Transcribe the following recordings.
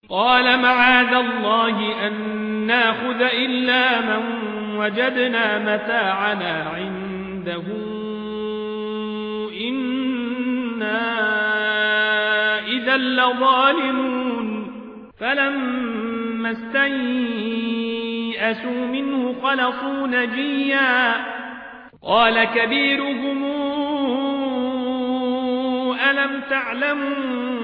قال معاذ الله أن ناخذ إلا من وجدنا متاعنا عنده إنا إذا لظالمون فلما استيئسوا منه خلصوا نجيا قال كبيرهم ألم تعلموا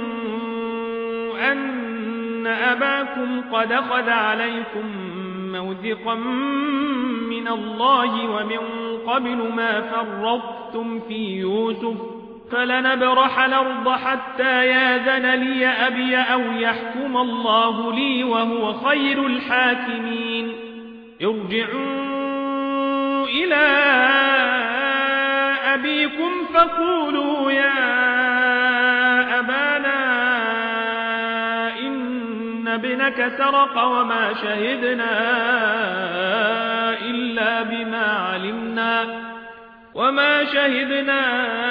أن أباكم قد أخذ عليكم موثقا من الله ومن قبل ما فرطتم في يوسف فلنبرح الأرض حتى ياذن لي أبي أو يحكم الله لي وهو خير الحاكمين ارجعوا إلى أبيكم فقولوا يا أبانا إن ابنك سرق وما شهدنا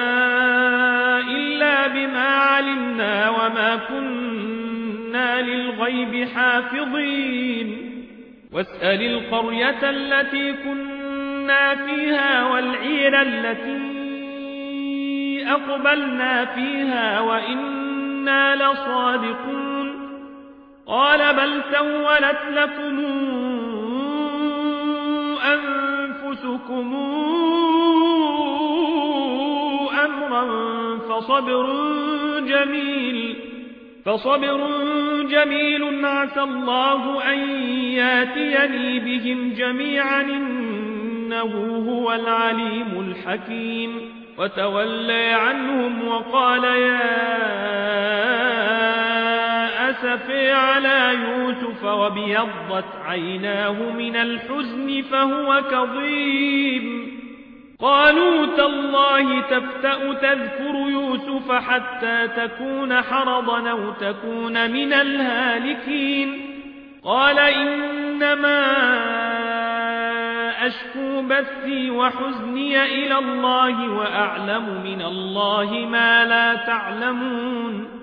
إلا بما علمنا وما كنا للغيب حافظين واسأل القرية التي كنا فيها والعير التي أقبلنا فيها وإنا لصادقون قال بل سولت لكم أنفسكم أمرا فصبر جميل عسى الله أن ياتيني بهم جميعا إنه هو العليم الحكيم وتولى عنهم وقال يا أسفي على يوسف وابيضت عيناه من الحزن فهو كظيم قالوا تالله تفتأ تذكر يوسف حتى تكون حرضا أو تكون من الهالكين قال إنما أشكو بثي وحزني إلى الله وأعلم من الله ما لا تعلمون